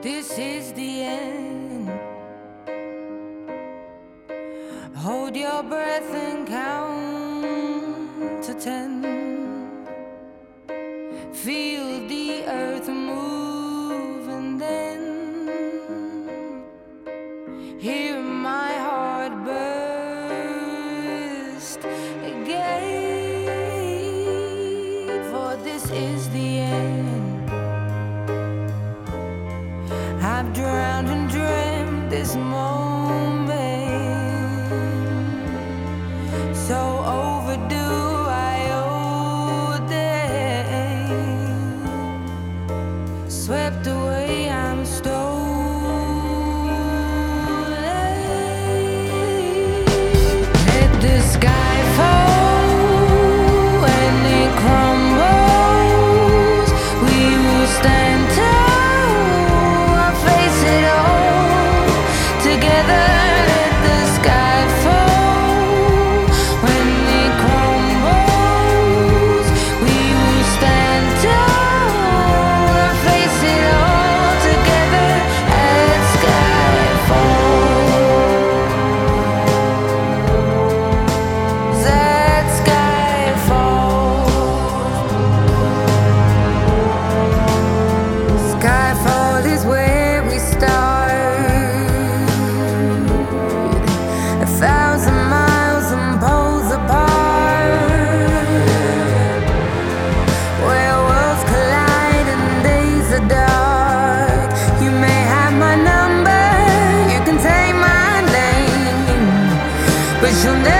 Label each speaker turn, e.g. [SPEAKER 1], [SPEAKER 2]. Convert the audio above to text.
[SPEAKER 1] This is the end. Hold your breath and count to 10. Feel the earth move and then hear my heart burst again. For this is the end. I've drowned and dreamt this moment, so overdue I owe them. Swept away, I'm stolen. Let the sky fall when it crumbles. We will stand tall. But you'll never